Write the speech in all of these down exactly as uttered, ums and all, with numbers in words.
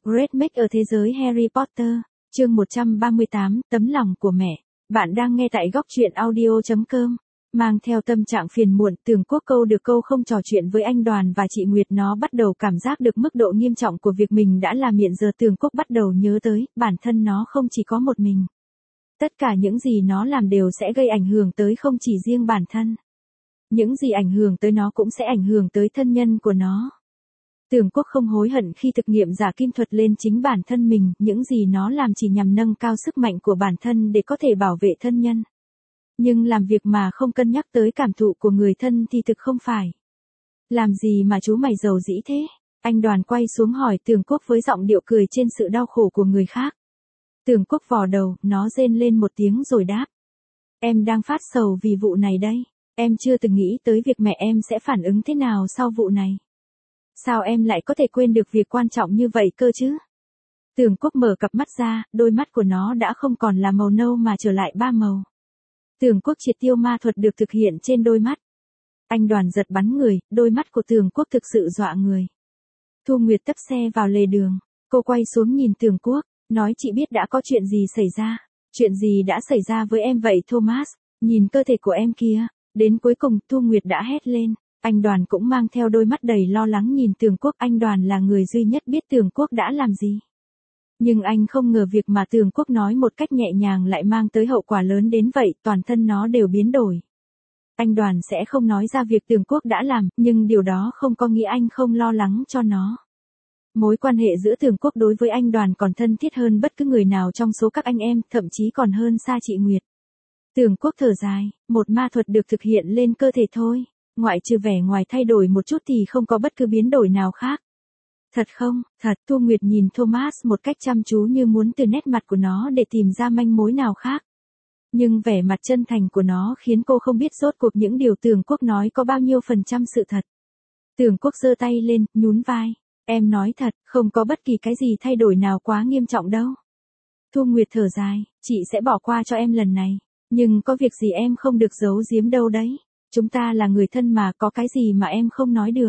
Great Make ở thế giới Harry Potter, chương một trăm ba mươi tám, tấm lòng của mẹ. Bạn đang nghe tại góc truyện audio chấm com. Mang theo tâm trạng phiền muộn, Tường Quốc câu được câu không trò chuyện với anh Đoàn và chị Nguyệt, nó bắt đầu cảm giác được mức độ nghiêm trọng của việc mình đã làm. Hiện giờ Tường Quốc bắt đầu nhớ tới, bản thân nó không chỉ có một mình. Tất cả những gì nó làm đều sẽ gây ảnh hưởng tới không chỉ riêng bản thân. Những gì ảnh hưởng tới nó cũng sẽ ảnh hưởng tới thân nhân của nó. Tường Quốc không hối hận khi thực nghiệm giả kim thuật lên chính bản thân mình, những gì nó làm chỉ nhằm nâng cao sức mạnh của bản thân để có thể bảo vệ thân nhân. Nhưng làm việc mà không cân nhắc tới cảm thụ của người thân thì thực không phải. Làm gì mà chú mày giàu dĩ thế? Anh Đoàn quay xuống hỏi Tường Quốc với giọng điệu cười trên sự đau khổ của người khác. Tường Quốc vò đầu, nó rên lên một tiếng rồi đáp. Em đang phát sầu vì vụ này đây. Em chưa từng nghĩ tới việc mẹ em sẽ phản ứng thế nào sau vụ này. Sao em lại có thể quên được việc quan trọng như vậy cơ chứ? Tường Quốc mở cặp mắt ra, đôi mắt của nó đã không còn là màu nâu mà trở lại ba màu. Tường Quốc triệt tiêu ma thuật được thực hiện trên đôi mắt. Anh Đoàn giật bắn người, đôi mắt của Tường Quốc thực sự dọa người. Thu Nguyệt tấp xe vào lề đường. Cô quay xuống nhìn Tường Quốc, nói chị biết đã có chuyện gì xảy ra. Chuyện gì đã xảy ra với em vậy Thomas? Nhìn cơ thể của em kìa. Đến cuối cùng Thu Nguyệt đã hét lên. Anh Đoàn cũng mang theo đôi mắt đầy lo lắng nhìn Tường Quốc. Anh Đoàn là người duy nhất biết Tường Quốc đã làm gì. Nhưng anh không ngờ việc mà Tường Quốc nói một cách nhẹ nhàng lại mang tới hậu quả lớn đến vậy, toàn thân nó đều biến đổi. Anh Đoàn sẽ không nói ra việc Tường Quốc đã làm, nhưng điều đó không có nghĩa anh không lo lắng cho nó. Mối quan hệ giữa Tường Quốc đối với anh Đoàn còn thân thiết hơn bất cứ người nào trong số các anh em, thậm chí còn hơn xa chị Nguyệt. Tường Quốc thở dài, một ma thuật được thực hiện lên cơ thể thôi. Ngoại trừ vẻ ngoài thay đổi một chút thì không có bất cứ biến đổi nào khác. Thật không? Thật. Thu Nguyệt nhìn Thomas một cách chăm chú như muốn từ nét mặt của nó để tìm ra manh mối nào khác. Nhưng vẻ mặt chân thành của nó khiến cô không biết rốt cuộc những điều Tường Quốc nói có bao nhiêu phần trăm sự thật. Tường Quốc giơ tay lên, nhún vai. Em nói thật, không có bất kỳ cái gì thay đổi nào quá nghiêm trọng đâu. Thu Nguyệt thở dài, chị sẽ bỏ qua cho em lần này. Nhưng có việc gì em không được giấu giếm đâu đấy. Chúng ta là người thân mà, có cái gì mà em không nói được.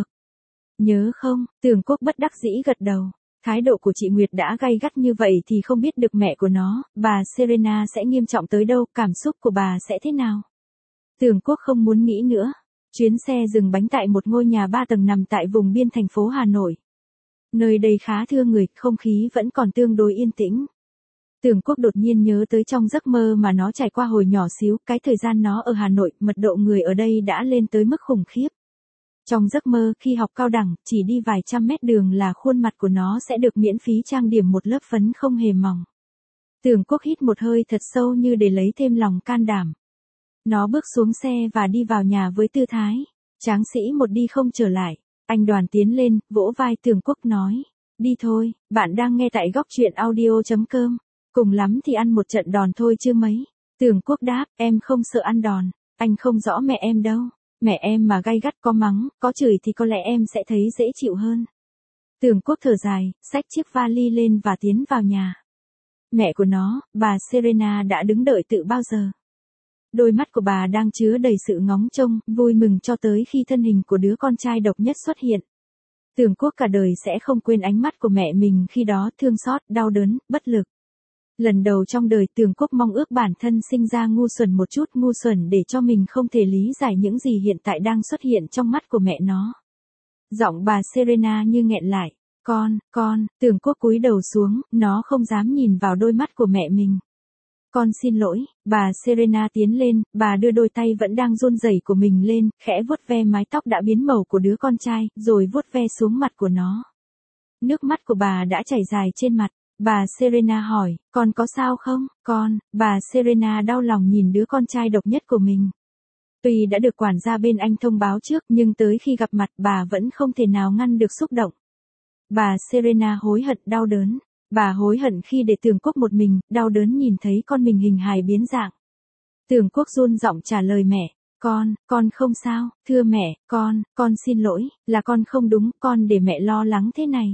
Nhớ không? Tường Quốc bất đắc dĩ gật đầu. Thái độ của chị Nguyệt đã gay gắt như vậy thì không biết được mẹ của nó, bà Serena sẽ nghiêm trọng tới đâu, cảm xúc của bà sẽ thế nào. Tường Quốc không muốn nghĩ nữa. Chuyến xe dừng bánh tại một ngôi nhà ba tầng nằm tại vùng biên thành phố Hà Nội. Nơi đây khá thưa người, không khí vẫn còn tương đối yên tĩnh. Tường Quốc đột nhiên nhớ tới trong giấc mơ mà nó trải qua hồi nhỏ xíu, cái thời gian nó ở Hà Nội, mật độ người ở đây đã lên tới mức khủng khiếp. Trong giấc mơ, khi học cao đẳng, chỉ đi vài trăm mét đường là khuôn mặt của nó sẽ được miễn phí trang điểm một lớp phấn không hề mỏng. Tường Quốc hít một hơi thật sâu như để lấy thêm lòng can đảm. Nó bước xuống xe và đi vào nhà với tư thái tráng sĩ một đi không trở lại. Anh Đoàn tiến lên, vỗ vai Tường Quốc nói. Đi thôi, bạn đang nghe tại góc truyện audio chấm com. Cùng lắm thì ăn một trận đòn thôi chứ mấy. Tường Quốc đáp, em không sợ ăn đòn. Anh không rõ mẹ em đâu. Mẹ em mà gay gắt có mắng, có chửi thì có lẽ em sẽ thấy dễ chịu hơn. Tường Quốc thở dài, xách chiếc vali lên và tiến vào nhà. Mẹ của nó, bà Serena đã đứng đợi từ bao giờ. Đôi mắt của bà đang chứa đầy sự ngóng trông, vui mừng cho tới khi thân hình của đứa con trai độc nhất xuất hiện. Tường Quốc cả đời sẽ không quên ánh mắt của mẹ mình khi đó, thương xót, đau đớn, bất lực. Lần đầu trong đời Tường Quốc mong ước bản thân sinh ra ngu xuẩn một chút, ngu xuẩn để cho mình không thể lý giải những gì hiện tại đang xuất hiện trong mắt của mẹ nó. Giọng bà Serena như nghẹn lại. Con, con, Tường Quốc cúi đầu xuống, nó không dám nhìn vào đôi mắt của mẹ mình. Con xin lỗi, bà Serena tiến lên, bà đưa đôi tay vẫn đang run rẩy của mình lên, khẽ vuốt ve mái tóc đã biến màu của đứa con trai, rồi vuốt ve xuống mặt của nó. Nước mắt của bà đã chảy dài trên mặt. Bà Serena hỏi, con có sao không? Con, bà Serena đau lòng nhìn đứa con trai độc nhất của mình. Tuy đã được quản gia bên anh thông báo trước, nhưng tới khi gặp mặt bà vẫn không thể nào ngăn được xúc động. Bà Serena hối hận, đau đớn. Bà hối hận khi để Tường Quốc một mình, đau đớn nhìn thấy con mình hình hài biến dạng. Tường Quốc run giọng trả lời mẹ, con, con không sao, thưa mẹ, con, con xin lỗi, là con không đúng, con để mẹ lo lắng thế này.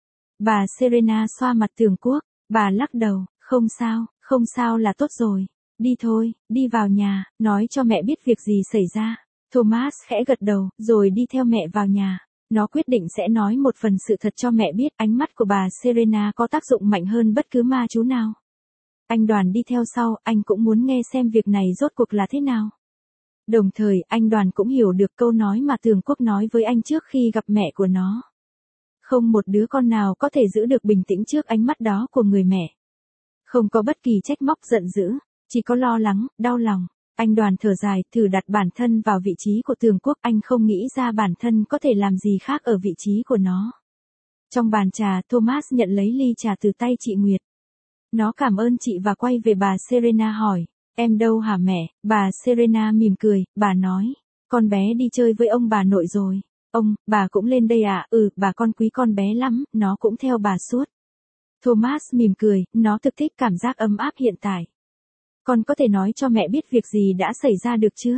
Bà Serena xoa mặt Tường Quốc, bà lắc đầu, không sao, không sao là tốt rồi. Đi thôi, đi vào nhà, nói cho mẹ biết việc gì xảy ra. Thomas khẽ gật đầu, rồi đi theo mẹ vào nhà. Nó quyết định sẽ nói một phần sự thật cho mẹ biết. Ánh mắt của bà Serena có tác dụng mạnh hơn bất cứ ma chú nào. Anh Đoàn đi theo sau, anh cũng muốn nghe xem việc này rốt cuộc là thế nào. Đồng thời, anh Đoàn cũng hiểu được câu nói mà Tường Quốc nói với anh trước khi gặp mẹ của nó. Không một đứa con nào có thể giữ được bình tĩnh trước ánh mắt đó của người mẹ. Không có bất kỳ trách móc giận dữ, chỉ có lo lắng, đau lòng. Anh Đoàn thở dài, thử đặt bản thân vào vị trí của Tường Quốc. Anh không nghĩ ra bản thân có thể làm gì khác ở vị trí của nó. Trong bàn trà, Thomas nhận lấy ly trà từ tay chị Nguyệt. Nó cảm ơn chị và quay về bà Serena hỏi, em đâu hả mẹ? Bà Serena mỉm cười, bà nói, con bé đi chơi với ông bà nội rồi. Ông, bà cũng lên đây à? Ừ, bà con quý con bé lắm, nó cũng theo bà suốt. Thomas mỉm cười, nó thực thích cảm giác ấm áp hiện tại. Con có thể nói cho mẹ biết việc gì đã xảy ra được chưa?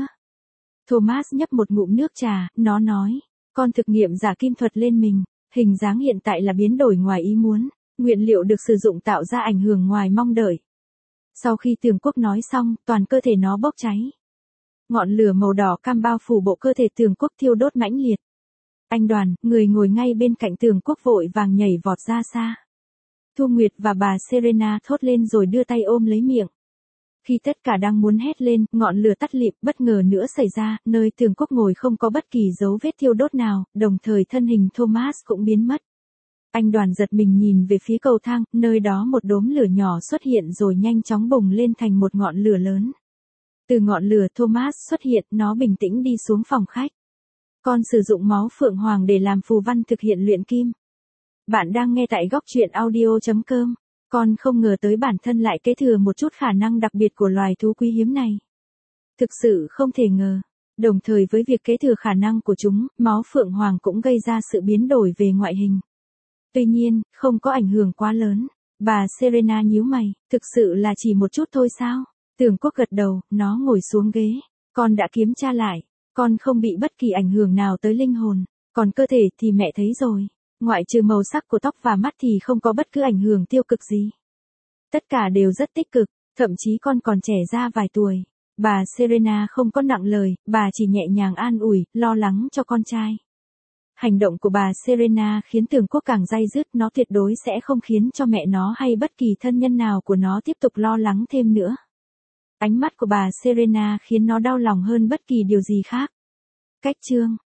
Thomas nhấp một ngụm nước trà, nó nói, con thực nghiệm giả kim thuật lên mình, hình dáng hiện tại là biến đổi ngoài ý muốn, nguyên liệu được sử dụng tạo ra ảnh hưởng ngoài mong đợi. Sau khi Tường Quốc nói xong, toàn cơ thể nó bốc cháy. Ngọn lửa màu đỏ cam bao phủ bộ cơ thể Tường Quốc thiêu đốt mãnh liệt. Anh Đoàn, người ngồi ngay bên cạnh Tường Quốc vội vàng nhảy vọt ra xa. Thu Nguyệt và bà Serena thốt lên rồi đưa tay ôm lấy miệng. Khi tất cả đang muốn hét lên, ngọn lửa tắt lịm, bất ngờ nữa xảy ra, nơi Tường Quốc ngồi không có bất kỳ dấu vết thiêu đốt nào, đồng thời thân hình Thomas cũng biến mất. Anh Đoàn giật mình nhìn về phía cầu thang, nơi đó một đốm lửa nhỏ xuất hiện rồi nhanh chóng bùng lên thành một ngọn lửa lớn. Từ ngọn lửa Thomas xuất hiện, nó bình tĩnh đi xuống phòng khách. Con sử dụng máu phượng hoàng để làm phù văn thực hiện luyện kim. Bạn đang nghe tại góc truyện audio chấm com. Con không ngờ tới bản thân lại kế thừa một chút khả năng đặc biệt của loài thú quý hiếm này. Thực sự không thể ngờ. Đồng thời với việc kế thừa khả năng của chúng, máu phượng hoàng cũng gây ra sự biến đổi về ngoại hình. Tuy nhiên, không có ảnh hưởng quá lớn. Bà Serena nhíu mày, thực sự là chỉ một chút thôi sao? Tường Quốc gật đầu, nó ngồi xuống ghế. Con đã kiểm tra lại. Con không bị bất kỳ ảnh hưởng nào tới linh hồn. Còn cơ thể thì mẹ thấy rồi. Ngoại trừ màu sắc của tóc và mắt thì không có bất cứ ảnh hưởng tiêu cực gì. Tất cả đều rất tích cực, thậm chí con còn trẻ ra vài tuổi. Bà Serena không có nặng lời, bà chỉ nhẹ nhàng an ủi, lo lắng cho con trai. Hành động của bà Serena khiến Tường Quốc càng day dứt, nó tuyệt đối sẽ không khiến cho mẹ nó hay bất kỳ thân nhân nào của nó tiếp tục lo lắng thêm nữa. Ánh mắt của bà Serena khiến nó đau lòng hơn bất kỳ điều gì khác. Cách chương